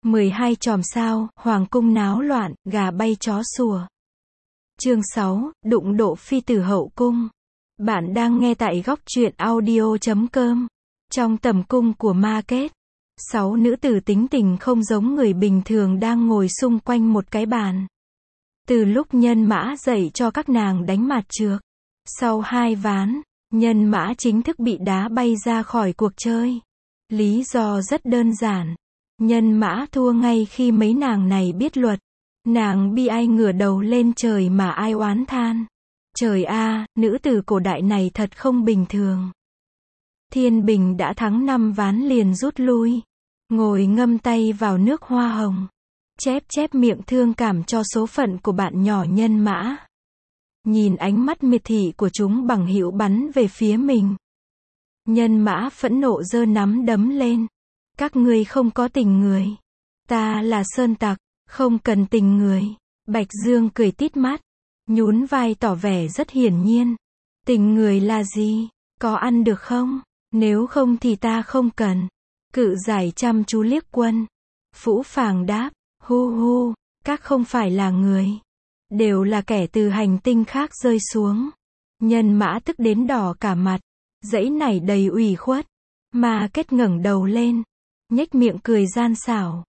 12 chòm sao, hoàng cung náo loạn, gà bay chó sủa. Chương 6, đụng độ phi tử hậu cung. Bạn đang nghe tại góc truyện audio.com. Trong tầm cung của Ma Kết, 6 nữ tử tính tình không giống người bình thường đang ngồi xung quanh một cái bàn. Từ lúc Nhân Mã dạy cho các nàng đánh mạt trược, sau 2 ván, Nhân Mã chính thức bị đá bay ra khỏi cuộc chơi. Lý do rất đơn giản. Nhân Mã thua ngay khi mấy nàng này biết luật. Nàng bi ai ngửa đầu lên trời mà ai oán than. Trời a, nữ tử cổ đại này thật không bình thường. Thiên Bình đã thắng 5 ván liền rút lui. Ngồi ngâm tay vào nước hoa hồng. Chép miệng thương cảm cho số phận của bạn nhỏ Nhân Mã. Nhìn ánh mắt miệt thị của chúng bằng hữu bắn về phía mình. Nhân Mã phẫn nộ giơ nắm đấm lên. Các ngươi không có tình người. Ta là sơn tặc, không cần tình người. Bạch Dương cười tít mắt, nhún vai tỏ vẻ rất hiển nhiên. Tình người là gì? Có ăn được không? Nếu không thì ta không cần. Cự giải chăm chú liếc Quân. Phũ Phàng đáp, hu hu, các không phải là người. Đều là kẻ từ hành tinh khác rơi xuống. Nhân Mã tức đến đỏ cả mặt. Dãy nảy đầy ủy khuất. Ma Kết ngẩng đầu lên, nhếch miệng cười gian xảo.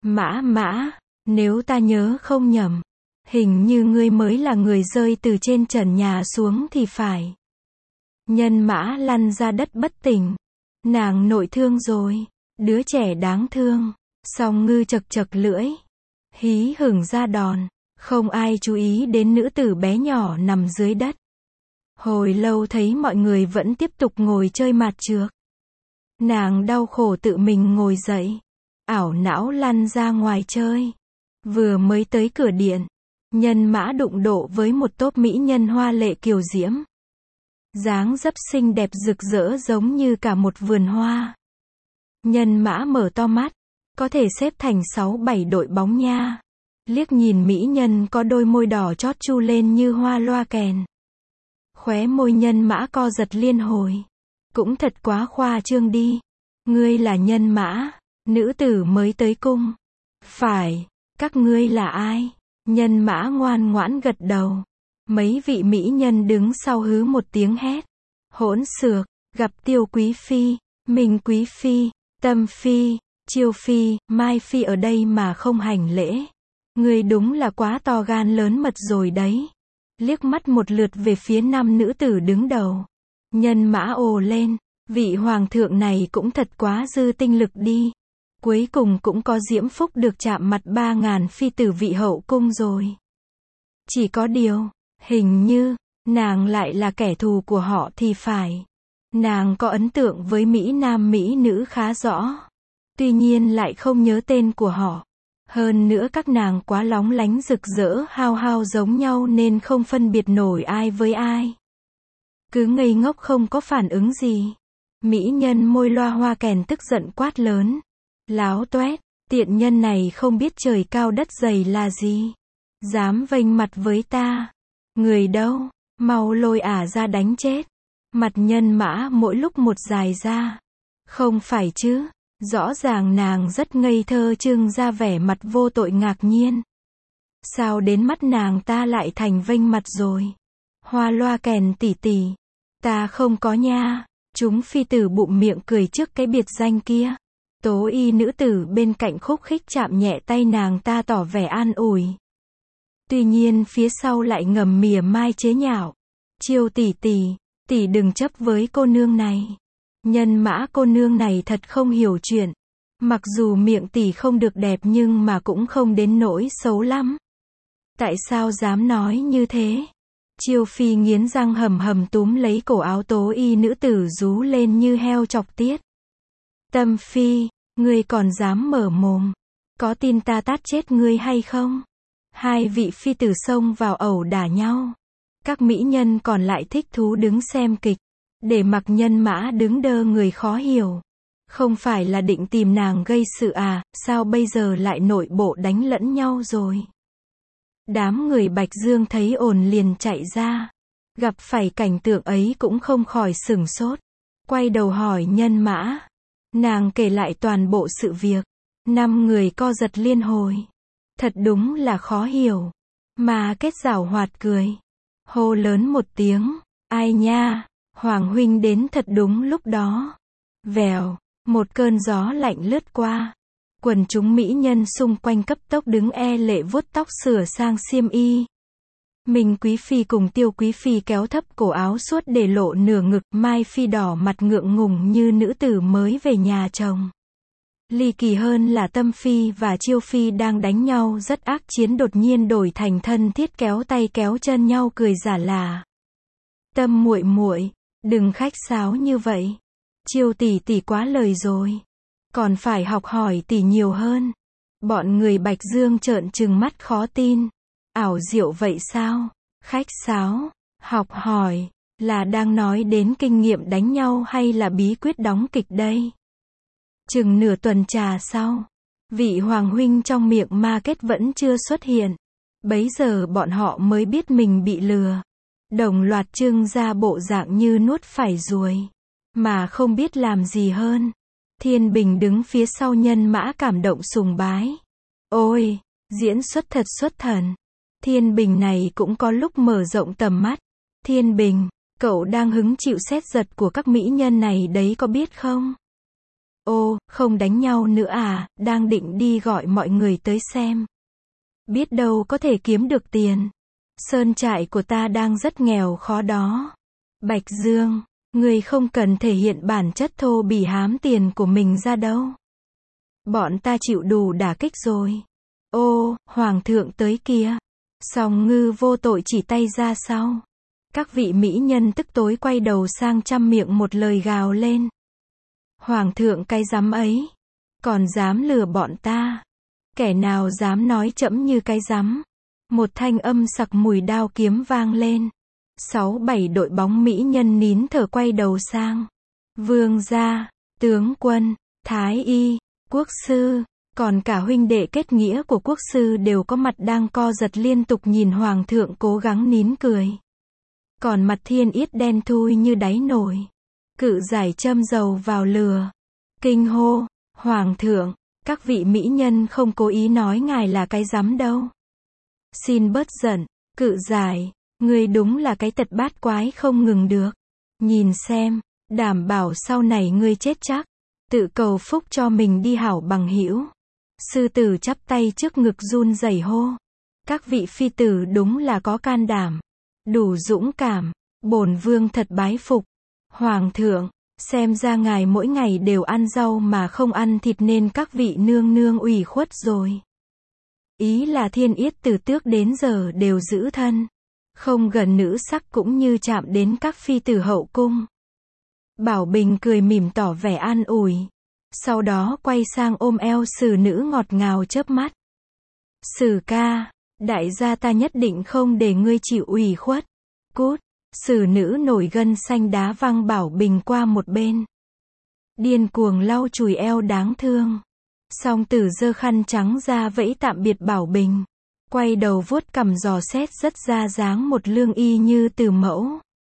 Mã, nếu ta nhớ không nhầm, hình như ngươi mới là người rơi từ trên trần nhà xuống thì phải. Nhân Mã lăn ra đất bất tỉnh. Nàng nội thương rồi, đứa trẻ đáng thương. Song Ngư chật lưỡi, hí hửng ra đòn. Không ai chú ý đến nữ tử bé nhỏ nằm dưới đất. Hồi lâu thấy mọi người vẫn tiếp tục ngồi chơi mạt trược. Nàng đau khổ tự mình ngồi dậy, ảo não lăn ra ngoài chơi. Vừa mới tới cửa điện, Nhân Mã đụng độ với một tốp mỹ nhân hoa lệ kiều diễm. Dáng dấp xinh đẹp rực rỡ giống như cả một vườn hoa. Nhân Mã mở to mắt, có thể xếp thành 6-7 đội bóng nha. Liếc nhìn mỹ nhân có đôi môi đỏ chót chu lên như hoa loa kèn. Khóe môi Nhân Mã co giật liên hồi. Cũng thật quá khoa trương đi. Ngươi là Nhân Mã, nữ tử mới tới cung. Phải, các ngươi là ai? Nhân Mã ngoan ngoãn gật đầu. Mấy vị mỹ nhân đứng sau hứ một tiếng hét. Hỗn xược, gặp Tiêu Quý Phi, Minh Quý Phi, Tâm Phi, Chiêu Phi, Mai Phi ở đây mà không hành lễ. Ngươi đúng là quá to gan lớn mật rồi đấy. Liếc mắt một lượt về phía 5 nữ tử đứng đầu. Nhân Mã ồ lên, vị hoàng thượng này cũng thật quá dư tinh lực đi. Cuối cùng cũng có diễm phúc được chạm mặt 3.000 phi tử vị hậu cung rồi. Chỉ có điều, hình như, nàng lại là kẻ thù của họ thì phải. Nàng có ấn tượng với mỹ nam mỹ nữ khá rõ. Tuy nhiên lại không nhớ tên của họ. Hơn nữa các nàng quá lóng lánh rực rỡ hao giống nhau nên không phân biệt nổi ai với ai. Cứ ngây ngốc không có phản ứng gì. Mỹ nhân môi loa hoa kèn tức giận quát lớn. Láo toét, tiện nhân này không biết trời cao đất dày là gì. Dám vênh mặt với ta. Người đâu, mau lôi ả ra đánh chết. Mặt Nhân Mã mỗi lúc một dài ra. Không phải chứ, rõ ràng nàng rất ngây thơ trưng ra vẻ mặt vô tội ngạc nhiên. Sao đến mắt nàng ta lại thành vênh mặt rồi? Hoa loa kèn tỷ tỷ. Ta không có nha. Chúng phi tử bụng miệng cười trước cái biệt danh kia. Tố y nữ tử bên cạnh khúc khích chạm nhẹ tay nàng ta tỏ vẻ an ủi. Tuy nhiên phía sau lại ngầm mỉa mai chế nhạo. Chiêu tỷ tỷ đừng chấp với cô nương này. Nhân Mã cô nương này thật không hiểu chuyện. Mặc dù miệng tỷ không được đẹp nhưng mà cũng không đến nỗi xấu lắm. Tại sao dám nói như thế? Chiêu Phi nghiến răng hầm túm lấy cổ áo tố y nữ tử rú lên như heo chọc tiết. Tâm Phi, ngươi còn dám mở mồm. Có tin ta tát chết ngươi hay không? Hai vị phi tử xông vào ẩu đả nhau. Các mỹ nhân còn lại thích thú đứng xem kịch. Để mặc Nhân Mã đứng đơ người khó hiểu. Không phải là định tìm nàng gây sự à, sao bây giờ lại nội bộ đánh lẫn nhau rồi? Đám người Bạch Dương thấy ồn liền chạy ra. Gặp phải cảnh tượng ấy cũng không khỏi sửng sốt. Quay đầu hỏi Nhân Mã. Nàng kể lại toàn bộ sự việc. Năm người co giật liên hồi. Thật đúng là khó hiểu. Ma Kết giảo hoạt cười. Hô lớn một tiếng. Ai nha, Hoàng huynh đến thật đúng lúc đó. Vèo, một cơn gió lạnh lướt qua. Quần chúng mỹ nhân xung quanh cấp tốc đứng e lệ vuốt tóc sửa sang xiêm y. Minh Quý Phi cùng Tiêu Quý Phi kéo thấp cổ áo suốt để lộ nửa ngực, Mai Phi đỏ mặt ngượng ngùng như nữ tử mới về nhà chồng. Ly kỳ hơn là Tâm Phi và Chiêu Phi đang đánh nhau rất ác chiến đột nhiên đổi thành thân thiết kéo tay kéo chân nhau cười giả là. Tâm muội muội, đừng khách sáo như vậy. Chiêu tỷ tỷ quá lời rồi. Còn phải học hỏi tỷ nhiều hơn. Bọn người Bạch Dương trợn trừng mắt khó tin. Ảo diệu vậy sao? Khách sáo, học hỏi, là đang nói đến kinh nghiệm đánh nhau hay là bí quyết đóng kịch đây? Chừng nửa tuần trà sau, vị hoàng huynh trong miệng Ma Kết vẫn chưa xuất hiện. Bấy giờ bọn họ mới biết mình bị lừa. Đồng loạt trưng ra bộ dạng như nuốt phải ruồi. Mà không biết làm gì hơn. Thiên Bình đứng phía sau nhân mã cảm động sùng bái. Ôi, diễn xuất thật xuất thần. Thiên Bình này cũng có lúc mở rộng tầm mắt. Thiên Bình, cậu đang hứng chịu sét giật của các mỹ nhân này đấy có biết không? Ô, không đánh nhau nữa à, đang định đi gọi mọi người tới xem. Biết đâu có thể kiếm được tiền. Sơn trại của ta đang rất nghèo khó đó. Bạch Dương, người không cần thể hiện bản chất thô bỉ hám tiền của mình ra đâu. Bọn ta chịu đủ đả kích rồi. Ô, Hoàng thượng tới kìa. Song Ngư vô tội chỉ tay ra sau. Các vị mỹ nhân tức tối quay đầu sang chăm miệng một lời gào lên. Hoàng thượng cái dám ấy. Còn dám lừa bọn ta. Kẻ nào dám nói trẫm như cái rắm. Một thanh âm sặc mùi đao kiếm vang lên. 6-7 đội bóng mỹ nhân nín thở quay đầu sang. Vương gia, tướng quân, thái y, quốc sư, còn cả huynh đệ kết nghĩa của quốc sư đều có mặt đang co giật liên tục nhìn hoàng thượng cố gắng nín cười. Còn mặt Thiên Yết đen thui như đáy nồi. Cự giải châm dầu vào lửa. Kinh hô, hoàng thượng, các vị mỹ nhân không cố ý nói ngài là cái rắm đâu. Xin bớt giận, cự giải, ngươi đúng là cái tật bát quái không ngừng được. Nhìn xem, đảm bảo sau này ngươi chết chắc. Tự cầu phúc cho mình đi hảo bằng hữu. Sư tử chắp tay trước ngực run rẩy hô. Các vị phi tử đúng là có can đảm. Đủ dũng cảm, bổn vương thật bái phục. Hoàng thượng, xem ra ngài mỗi ngày đều ăn rau mà không ăn thịt nên các vị nương nương ủy khuất rồi. Ý là Thiên Yết từ tước đến giờ đều giữ thân. Không gần nữ sắc cũng như chạm đến các phi tử hậu cung. Bảo Bình cười mỉm tỏ vẻ an ủi. Sau đó quay sang ôm eo Sử Nữ ngọt ngào chớp mắt. Sử ca, đại gia ta nhất định không để ngươi chịu ủy khuất. Cút, Sử Nữ nổi gân xanh đá văng Bảo Bình qua một bên. Điên cuồng lau chùi eo đáng thương. Song Tử giơ khăn trắng ra vẫy tạm biệt Bảo Bình. Quay đầu vuốt cằm dò xét rất ra dáng một lương y như từ mẫu.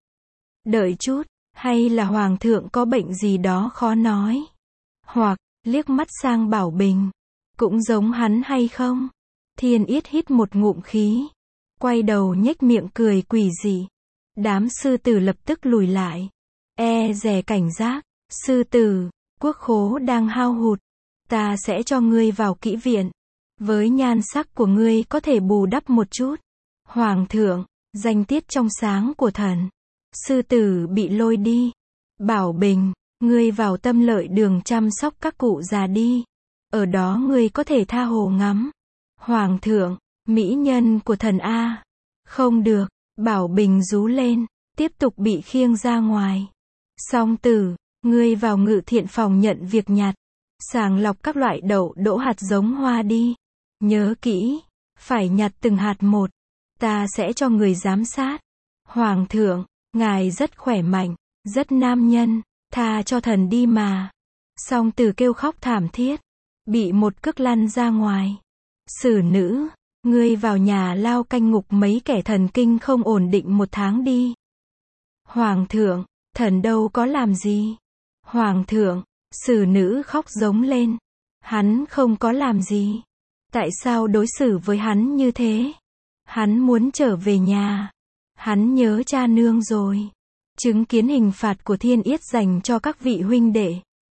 Đợi chút, hay là hoàng thượng có bệnh gì đó khó nói. Hoặc, liếc mắt sang Bảo Bình. Cũng giống hắn hay không? Thiên Yết hít một ngụm khí. Quay đầu nhếch miệng cười quỷ dị. Đám sư tử lập tức lùi lại. E dè cảnh giác. Sư tử, quốc khố đang hao hụt. Ta sẽ cho ngươi vào kỹ viện. Với nhan sắc của ngươi có thể bù đắp một chút. Hoàng thượng, danh tiết trong sáng của thần. Sư tử bị lôi đi. Bảo Bình, ngươi vào Tâm Lợi đường chăm sóc các cụ già đi. Ở đó ngươi có thể tha hồ ngắm. Hoàng thượng, mỹ nhân của thần A. Không được, Bảo Bình rú lên, tiếp tục bị khiêng ra ngoài. Song Tử, ngươi vào ngự thiện phòng nhận việc nhặt. Sàng lọc các loại đậu đỗ hạt giống hoa đi. Nhớ kỹ, phải nhặt từng hạt một. Ta sẽ cho người giám sát. Hoàng thượng, ngài rất khỏe mạnh, rất nam nhân, tha cho thần đi mà. Song Tử kêu khóc thảm thiết, bị một cước lăn ra ngoài. Sử Nữ, ngươi vào nhà lao canh ngục mấy kẻ thần kinh không ổn định 1 tháng đi. Hoàng thượng, thần đâu có làm gì. Hoàng thượng, Sử Nữ khóc giống lên. Hắn không có làm gì. Tại sao đối xử với hắn như thế? Hắn muốn trở về nhà. Hắn nhớ cha nương rồi. Chứng kiến hình phạt của Thiên Yết dành cho các vị huynh đệ.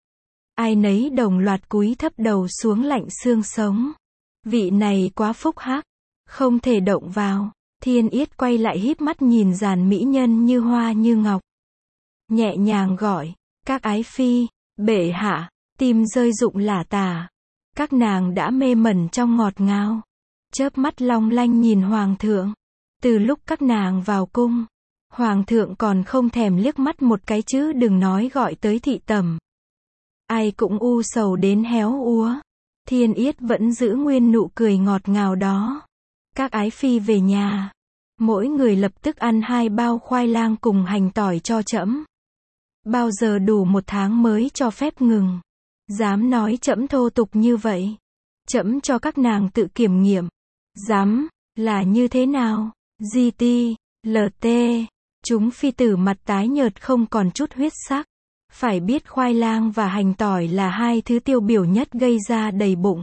Ai nấy đồng loạt cúi thấp đầu xuống lạnh xương sống. Vị này quá phúc hắc. Không thể động vào. Thiên Yết quay lại híp mắt nhìn dàn mỹ nhân như hoa như ngọc. Nhẹ nhàng gọi, các ái phi, bệ hạ, tim rơi rụng lả tả. Các nàng đã mê mẩn trong ngọt ngào. Chớp mắt long lanh nhìn hoàng thượng. Từ lúc các nàng vào cung, hoàng thượng còn không thèm liếc mắt một cái chứ đừng nói gọi tới thị tẩm. Ai cũng u sầu đến héo úa. Thiên Yết vẫn giữ nguyên nụ cười ngọt ngào đó. Các ái phi về nhà. Mỗi người lập tức ăn 2 bao khoai lang cùng hành tỏi cho trẫm. Bao giờ đủ 1 tháng mới cho phép ngừng. Dám nói trẫm thô tục như vậy. Trẫm cho các nàng tự kiểm nghiệm. Dám, là như thế nào? GT, LT. Chúng phi tử mặt tái nhợt không còn chút huyết sắc. Phải biết khoai lang và hành tỏi là 2 thứ tiêu biểu nhất gây ra đầy bụng,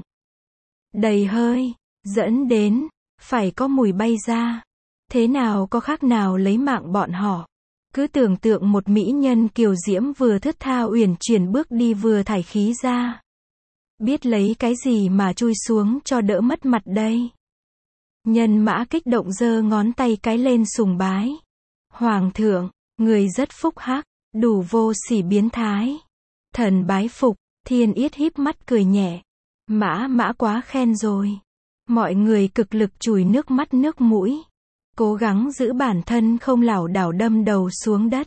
đầy hơi, dẫn đến phải có mùi bay ra. Thế nào có khác nào lấy mạng bọn họ. Cứ tưởng tượng một mỹ nhân kiều diễm vừa thướt tha uyển chuyển bước đi vừa thải khí ra. Biết lấy cái gì mà chui xuống cho đỡ mất mặt đây. Nhân mã kích động giơ ngón tay cái lên sùng bái. Hoàng thượng, người rất phúc hắc, đủ vô sỉ biến thái. Thần bái phục. Thiên Yết híp mắt cười nhẹ. Mã quá khen rồi. Mọi người cực lực chùi nước mắt nước mũi. Cố gắng giữ bản thân không lảo đảo đâm đầu xuống đất.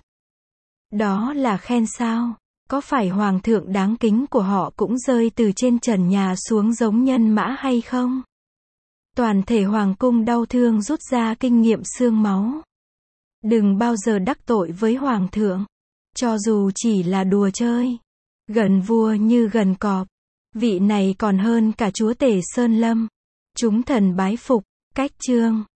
Đó là khen sao? Có phải hoàng thượng đáng kính của họ cũng rơi từ trên trần nhà xuống giống nhân mã hay không? Toàn thể hoàng cung đau thương rút ra kinh nghiệm xương máu. Đừng bao giờ đắc tội với hoàng thượng. Cho dù chỉ là đùa chơi. Gần vua như gần cọp. Vị này còn hơn cả chúa tể Sơn Lâm. Chúng thần bái phục. Cách chương